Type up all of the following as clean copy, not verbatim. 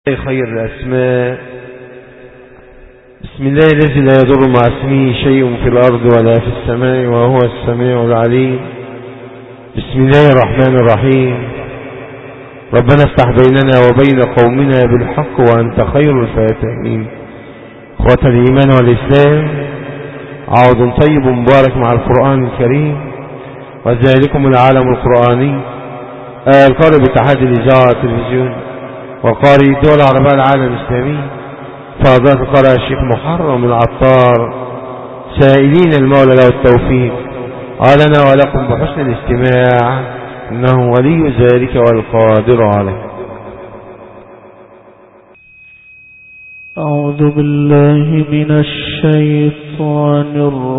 خير الأسماء. بسم الله الذي لا يضر مع اسمه شيء في الأرض ولا في السماء وهو السميع العليم. بسم الله الرحمن الرحيم. ربنا افتح بيننا وبين قومنا بالحق وأنت خير الفاتحين. اخوة الإيمان والإسلام، عوض طيب مبارك مع القرآن الكريم وذلكم العالم القرآني القارئ باتحاد الإذاعة والتلفزيون وقارئ الدول العربية العالم الإسلامي فضيلة القارئ الشيخ محرم العطار، سائلين المولى له التوفيق لنا ولكم بحسن الاستماع، إنه ولي ذلك والقادر عليه. أعوذ بالله من الشيطان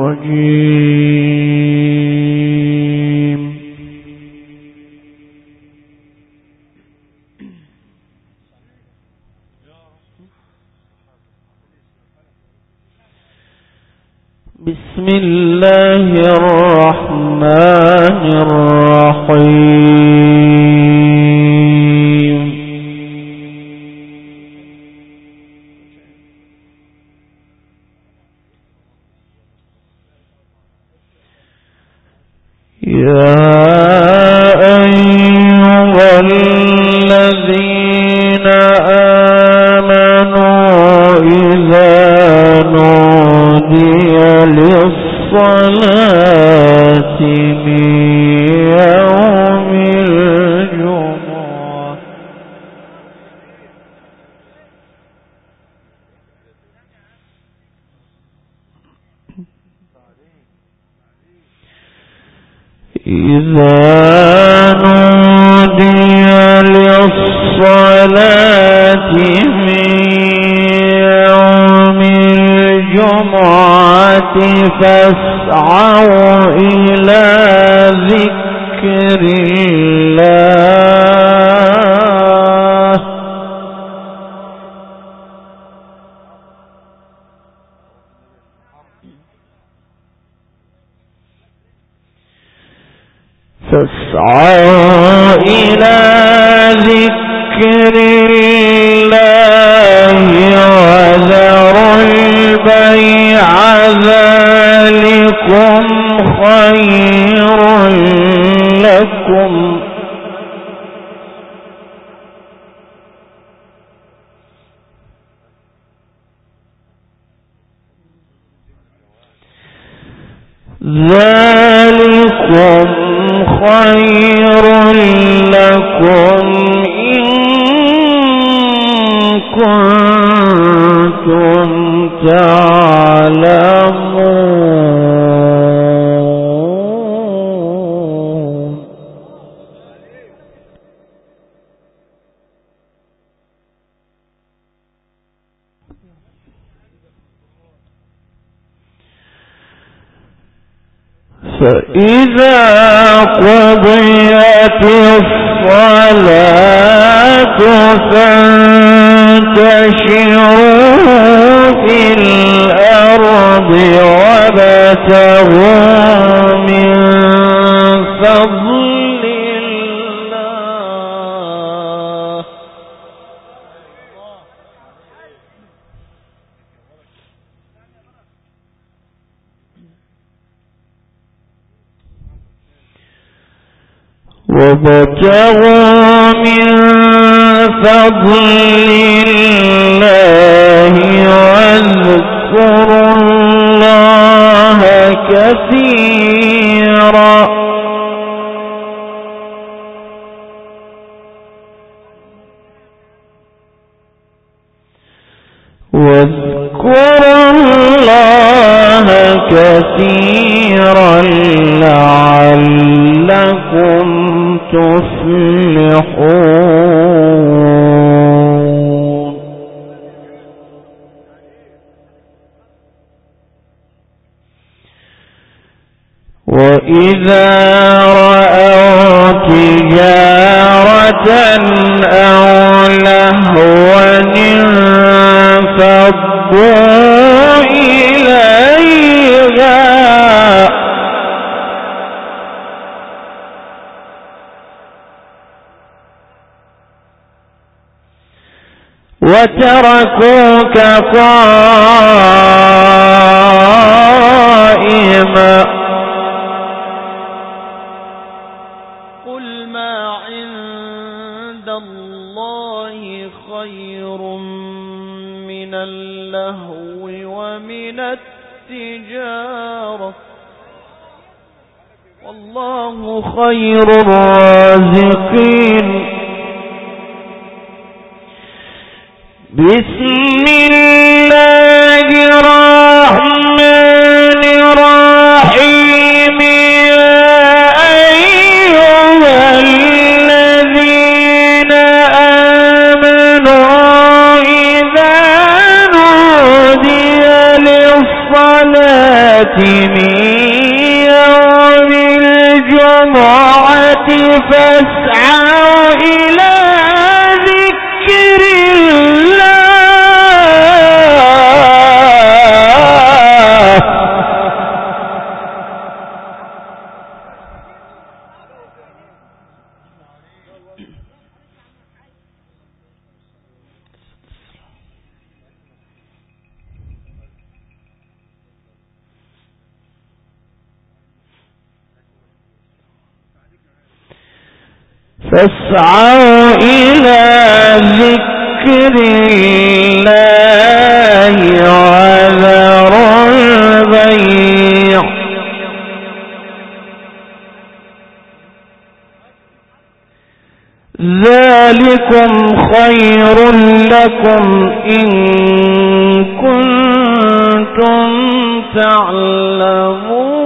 الرجيم. بسم الله الرحمن الرحيم. يا أيها الذين آمنوا إذا نودي للصلاة من يوم الجمعة فاسعوا إلى ذكر الله وذروا البيع ذلكم خير لكم إن كنتم تعلمون. فإذا قضيت الصلاة فانتشروا في الأرض وابتغوا من فضل الله واذكروا الله كثيرا لعلكم تفلحون. وإذا رأوا تجارة أو لهوا انفضوا إليها وتركوك قائما. قل ما عند الله خير من اللهو ومن التجارة والله خير الرازقين. بسم الله الرحمن الرحيم. يا أيها الذين آمنوا إذا نودي للصلاة من يوم الجمعة فاسعوا إلى ذكر الله فاسعوا إلى ذكر الله وذروا البيع ذلكم خير لكم إن كنتم تعلمون.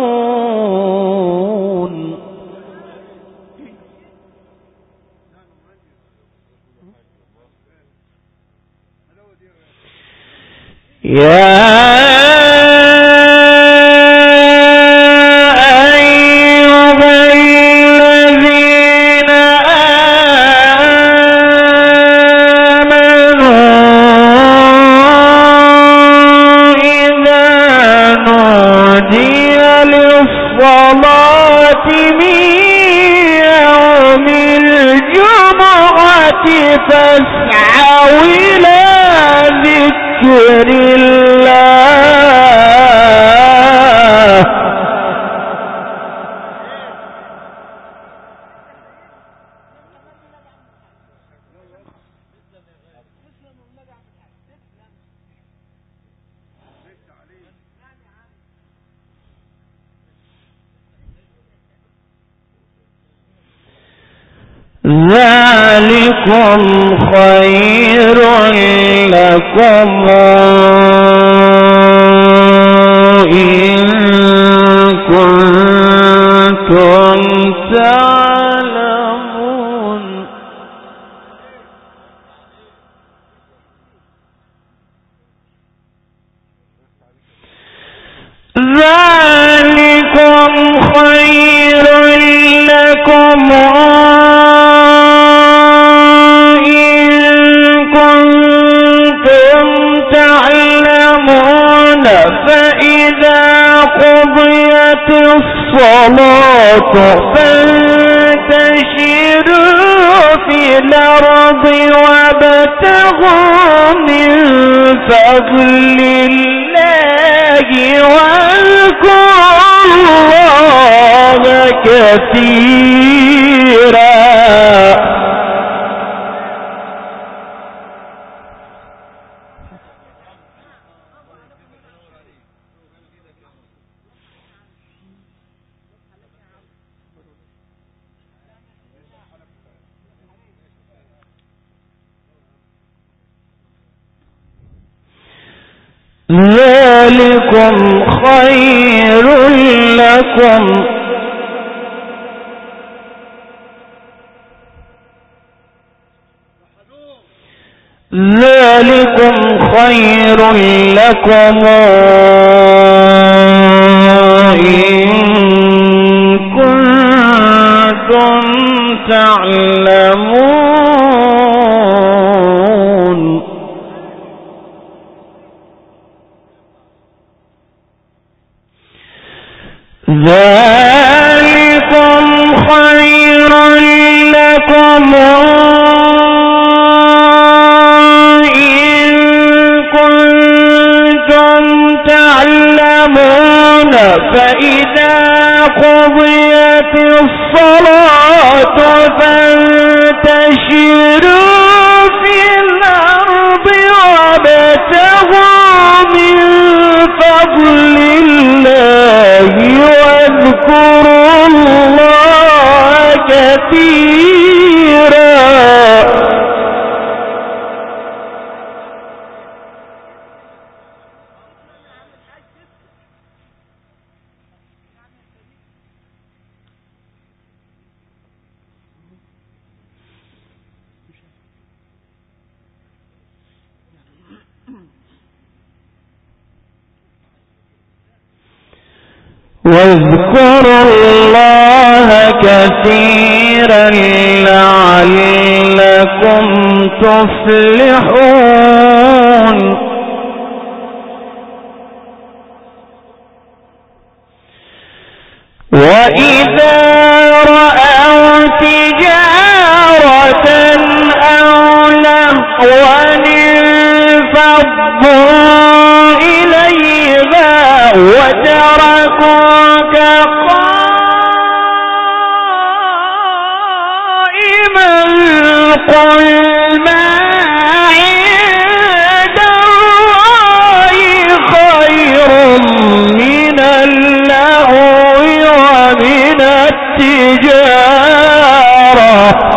يا أيها الذين آمنوا إذا نودي للصلاة من يوم الجمعة فاسعوا إلى ذكر الله ذلكم خير لكم إن كنتم تعلمون. ذلكم خير لكم فإذا قضيت الصلاة فانتشروا في الأرض وابتغوا من فضل الله واذكروا الله كثيرا. ذلكم خير لكم ذلكم خير لكم إن كنتم تعلمون. ذلكم خير لكم تعلمون فإذا قضيت الصلاة فانتشروا في الأرض وابتغوا من فضل الله واذكروا الله كثيرا. واذكروا الله كثيرا لعلكم تفلحون. وإذا رأوا تجارة أو لهوا انفضوا إليها وتركوك قائما قل ما عند الله خير من اللهو ومن التجارة.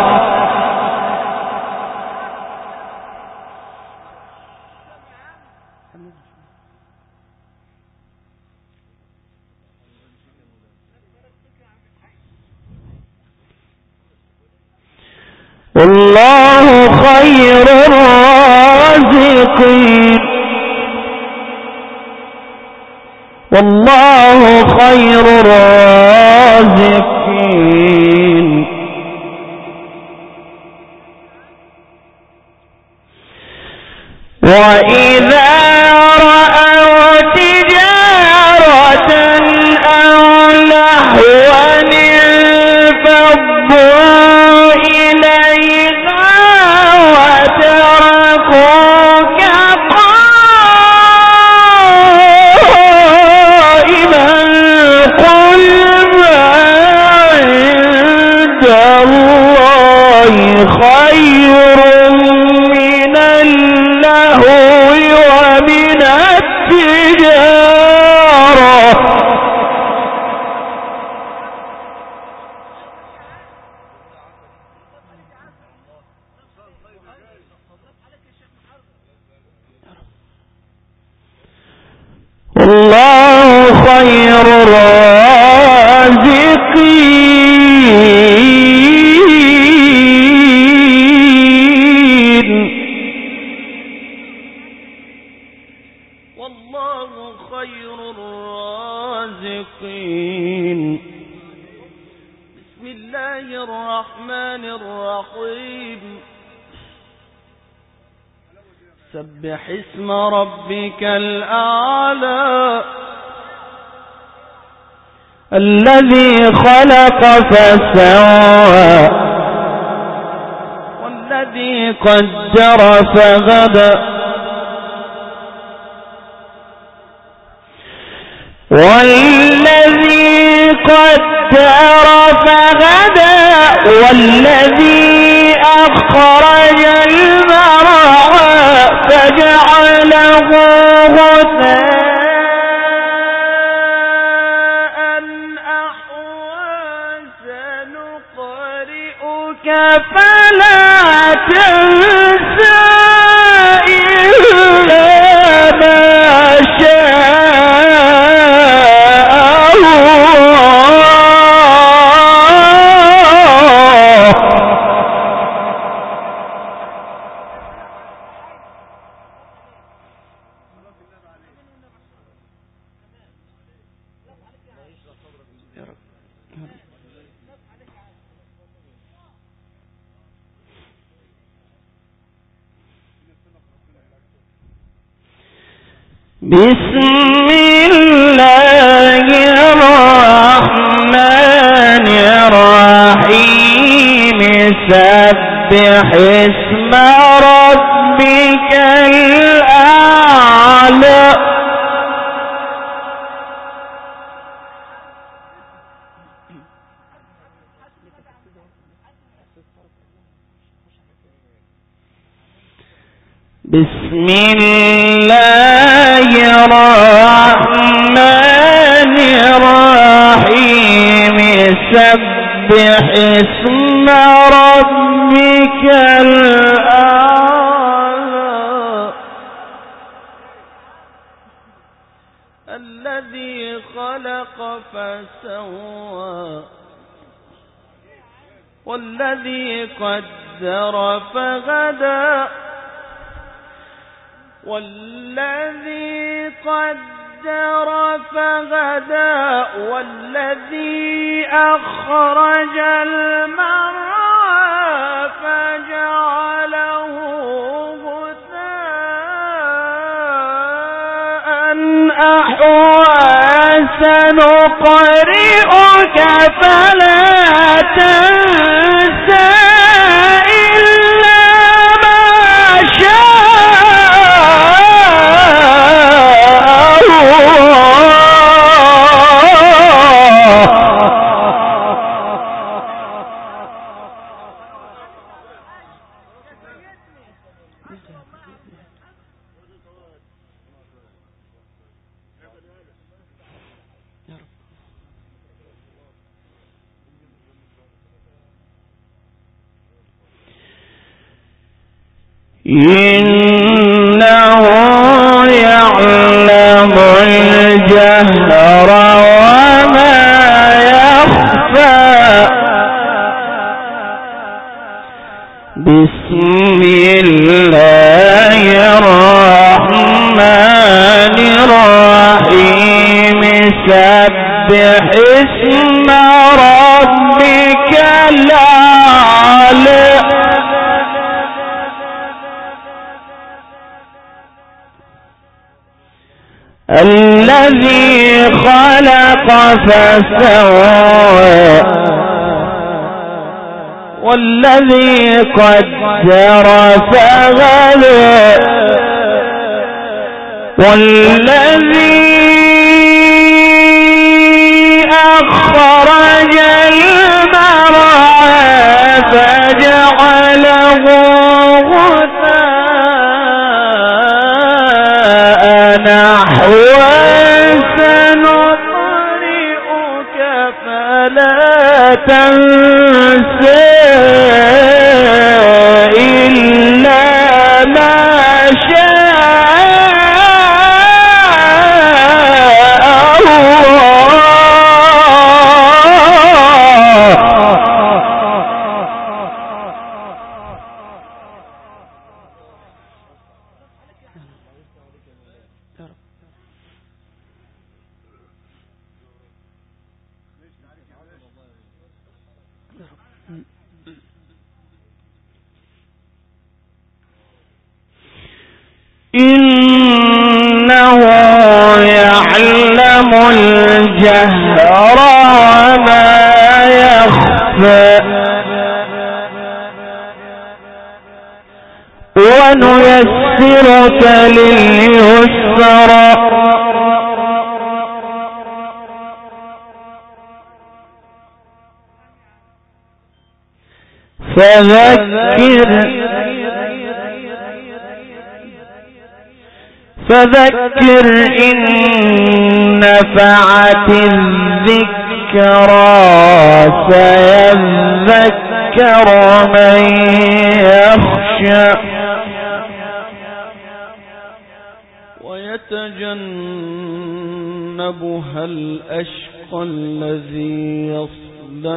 والله خير الرازقين. والله خير الرازقين. وإذا رأوا تجارة أو لهوا انفضوا إليها وتركوك قائما قل ما عند الله خير من اللهو ومن التجارة. والله خير الرازقين. والله خير الرازقين. بسم الله الرحمن الرحيم. سبح اسم ربك الأعلى الذي خلق فسوى والذي قدر فهدى والذي قدر فهدى والذي أخرج المرعى فجعله غثاء أحوى سنقرئك فلا تنسى إلا ما شاء الله. بسم الله الرحمن الرحيم. سبح اسم ربك الأعلى بسم الله الرحمن الرحيم سبح اسم ربك الأعلى الذي خلق فسوى والذي قدر فهدى والذي قدر فهدى والذي أخرج المرعى فجعله غثاء أحوى سنقرئك فلا تنسى إلا ما شاء إنه يعلم الجهر وما يخفى بسم الله الرحمن الرحيم سبح اسم ربك الأعلى الذي خلق فسوى والذي قدر فهدى والذي أخرج المرعى فجعله غثاء نحوا سنقرئك فلا تنسى إلا ما شاء الله إنه يعلم الجهر وما يخفى ونيسرك لليسرى فذكر إن نفعت الذكرى سيذكر من يخشى ويتجنبها الأشقى الذي يصلى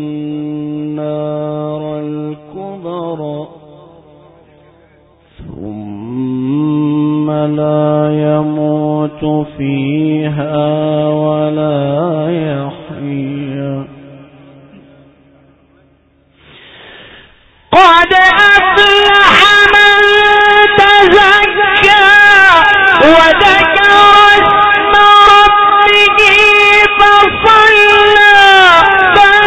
النار الكبرى ثم لا يموت فيها ولا يحيا قد أفلح من تزكى وذكر اسم ربه فصلى بل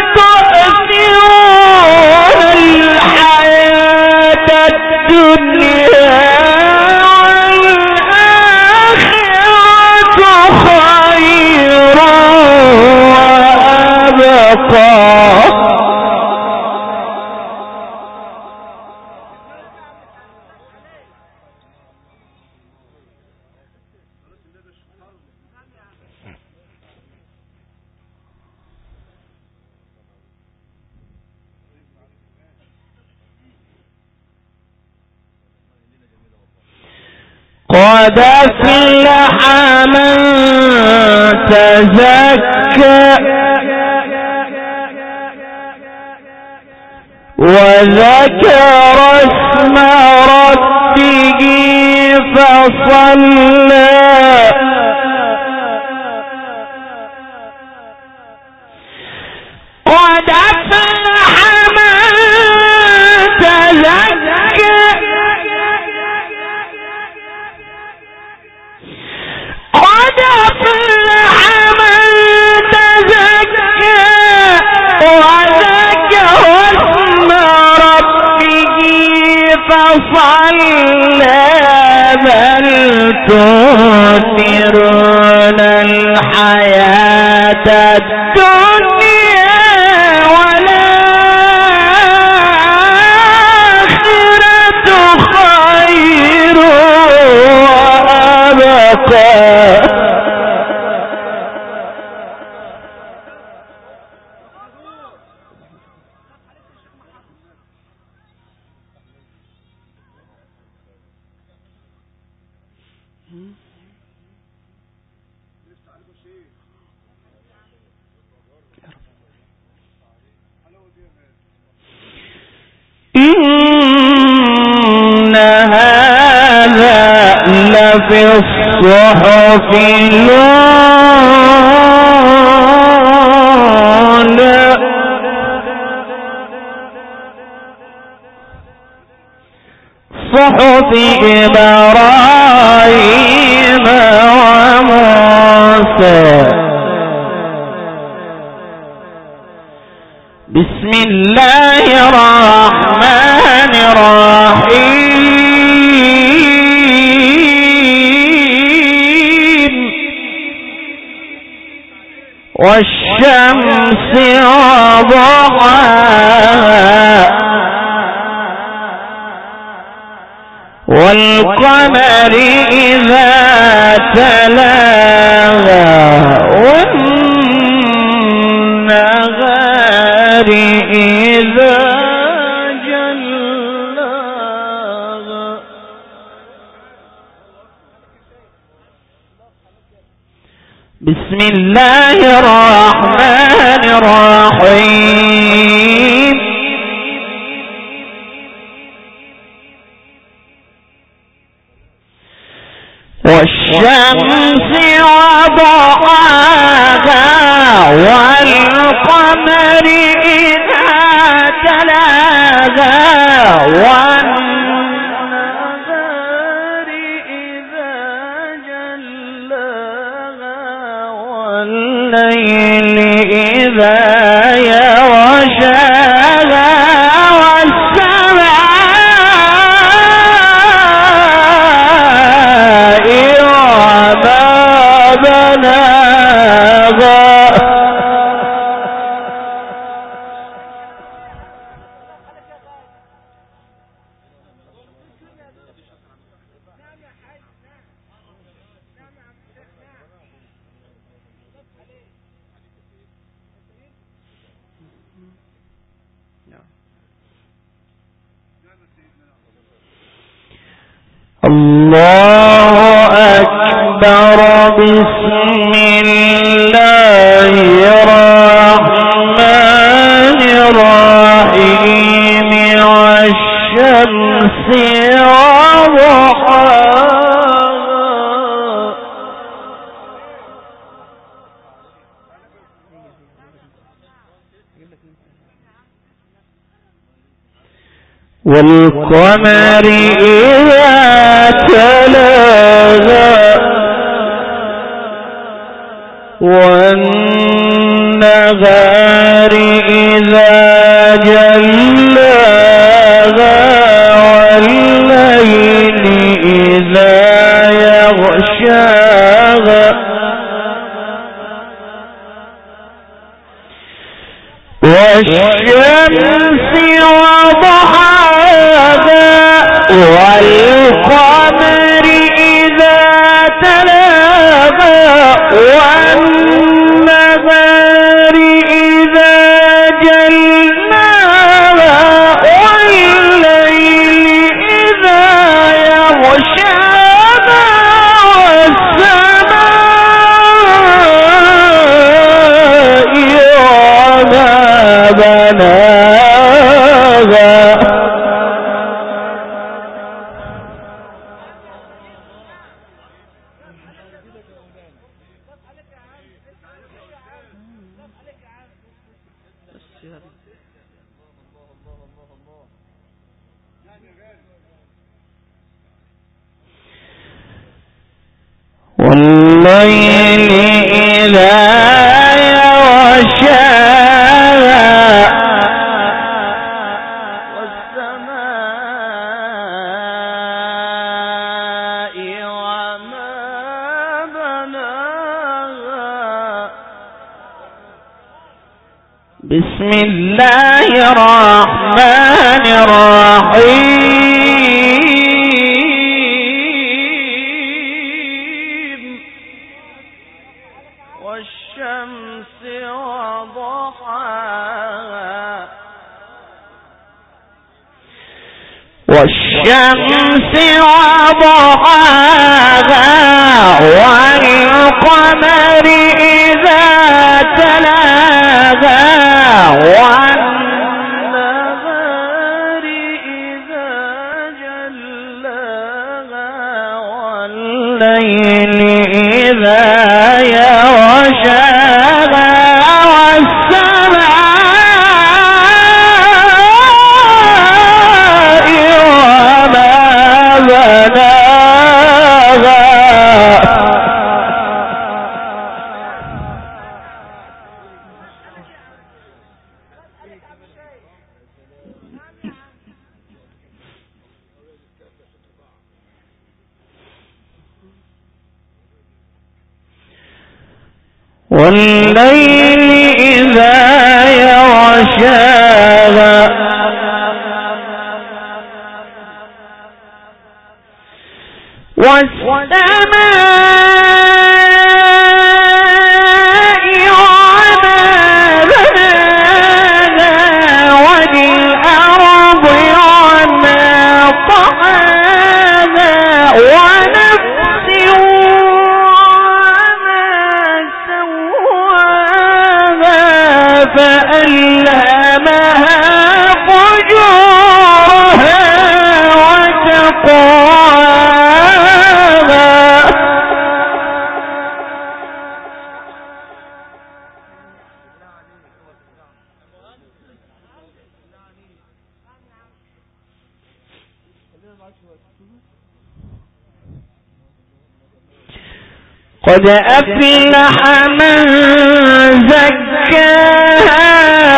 تؤثرون الحياة الدنيا والآخرة خير وأبقى قد أفلح من تزكى وذكر اسم ربه فصلى قد أفلح من تزكى قد أفلح من تزكى وذكر اسم ربه فصلى بل تؤثرون الحياة الدنيا والآخرة خير وأبقى إن هذا لفي الصحف الأولى صحف إبراهيم وموسى بسم الله الرحمن الرحيم والشمس وضحاها والقمر إذا تلاها والنهار إذا جلاها بسم الله الرحمن الرحيم والشمس وضحاها والقمر إذا تلاها والنهار إذا جلاها والليل إذا يغشاها الله أكبر بسم الله الرحمن الرحيم والشمس وضحاها والقمر إذا تلاها والنهار إذا جلاها والليل إذا يغشاها والشمس وضحاها والقمر إذا تلاها والنهار والليل إذا يغشاها والسماء وما بناها. بسم الله الرحمن الرحيم. والشمس وضحاها والشمس وضحاها والقمر إذا تلاها والنهار إذا جلاها والليل إذا يغشاها والسماء وما بناها. والليل إذا يغشاها والسماء وما بناها والأرض وما طحاها ونفس فألهمها فجورها وتقواها. قد أفلح من زكاها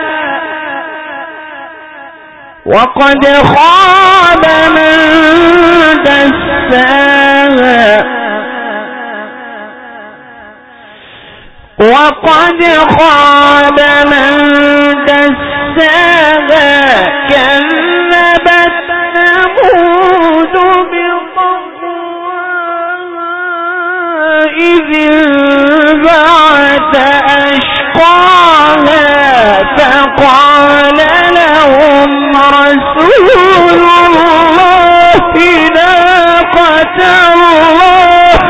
وقد خاب من دساها وقد خاب من دساها. كذبت ثمود إذ انبعث أشقاها فقال لهم رسول الله ناقة الله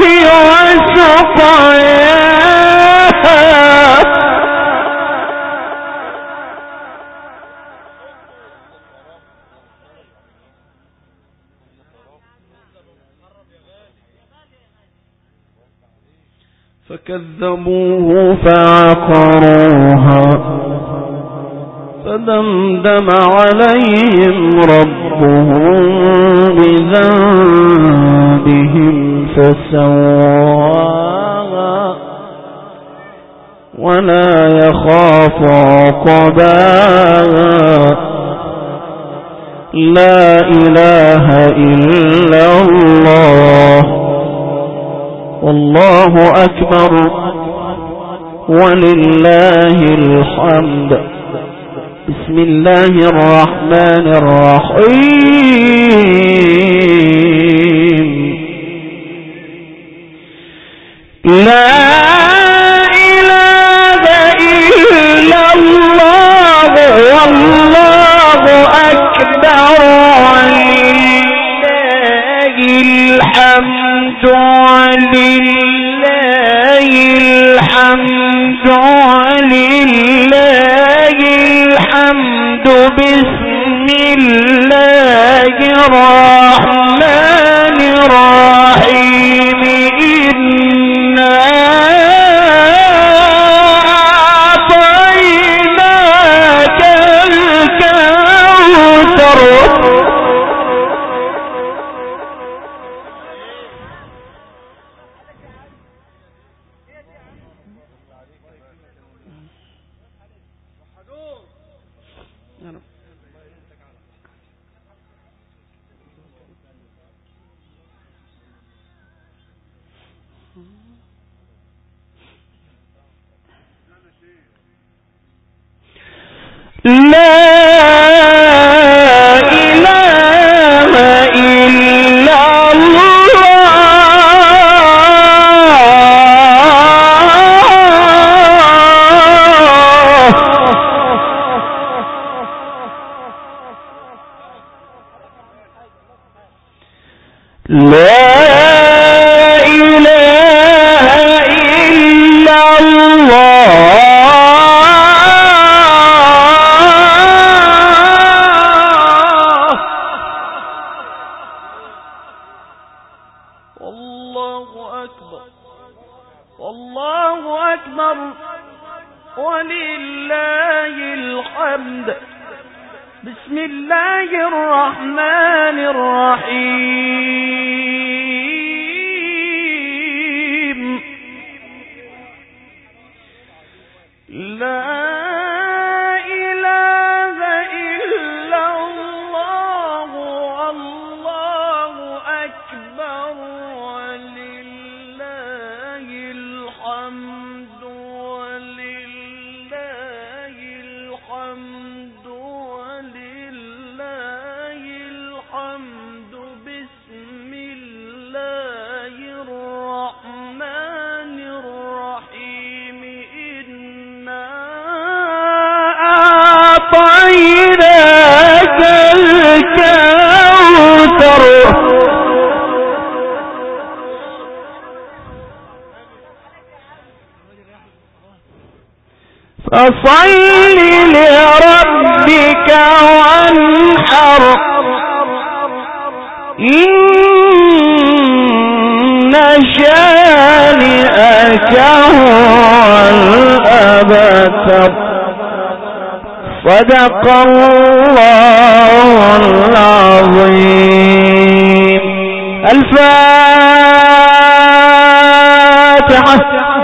وسقياها. فكذبوه فعقروها فدمدم عليهم ربهم بذنبهم فسواها ولا يخاف عقباها. لا إله إلا الله والله أكبر ولله الحمد. بسم الله الرحمن الرحيم. لا إله إلا الله والله أكبر ولله الحمد ولله الحمد ولله الحمد. بسم الله الرحمن الرحيم. إنا أعطيناك الكوثر. لا إله إلا ولله الحمد. بسم الله الرحمن الرحيم. لا إله إلا الله والله أكبر ولله الحمد ولله الحمد ولله الحمد. بسم الله الرحمن الرحيم. إنا أعطيناك الكوثر فصل لربك وانحر. إن شانئك هو الأبتر. صدق الله العظيم. الفاتحة.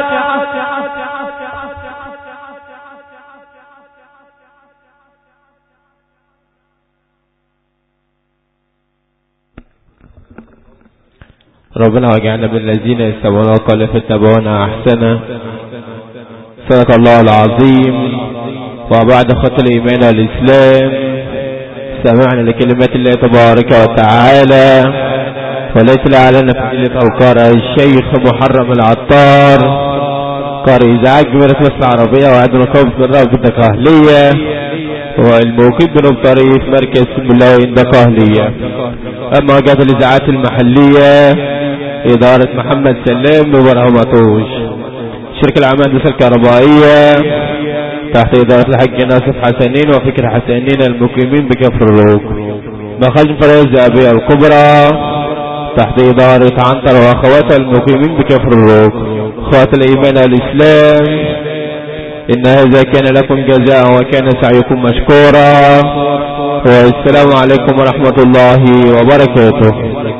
ربنا واجعلنا بالذين يستمعون القول فيتبعون احسنه. صدق الله العظيم. وبعد خط الايمان والاسلام سمعنا لكلمات الله تبارك وتعالى وليس لعلنا فضيلة القارئ الشيخ محرم العطار قارئ إذاعة جمهورية مصر العربية وعد نقابة بالرابطة الدقهلية والموكب بنوب طريق مركز سمبلاوي الدقهلية. أما جهة الإذاعات المحلية إدارة محمد سلام ببرهمطوش. شركة الهندسة الكهربائية تحت إدارة الحاج ناصف حسنين وفكر حسنين المقيمين بكفر الروك. مخازن فريز الذهبية الكبرى تحت إدارة عنتر وأخواتها المقيمين بكفر الروك. أخوات الإيمان والإسلام إن هذا كان لكم جزاء وكان سعيكم مشكورا. والسلام عليكم ورحمة الله وبركاته.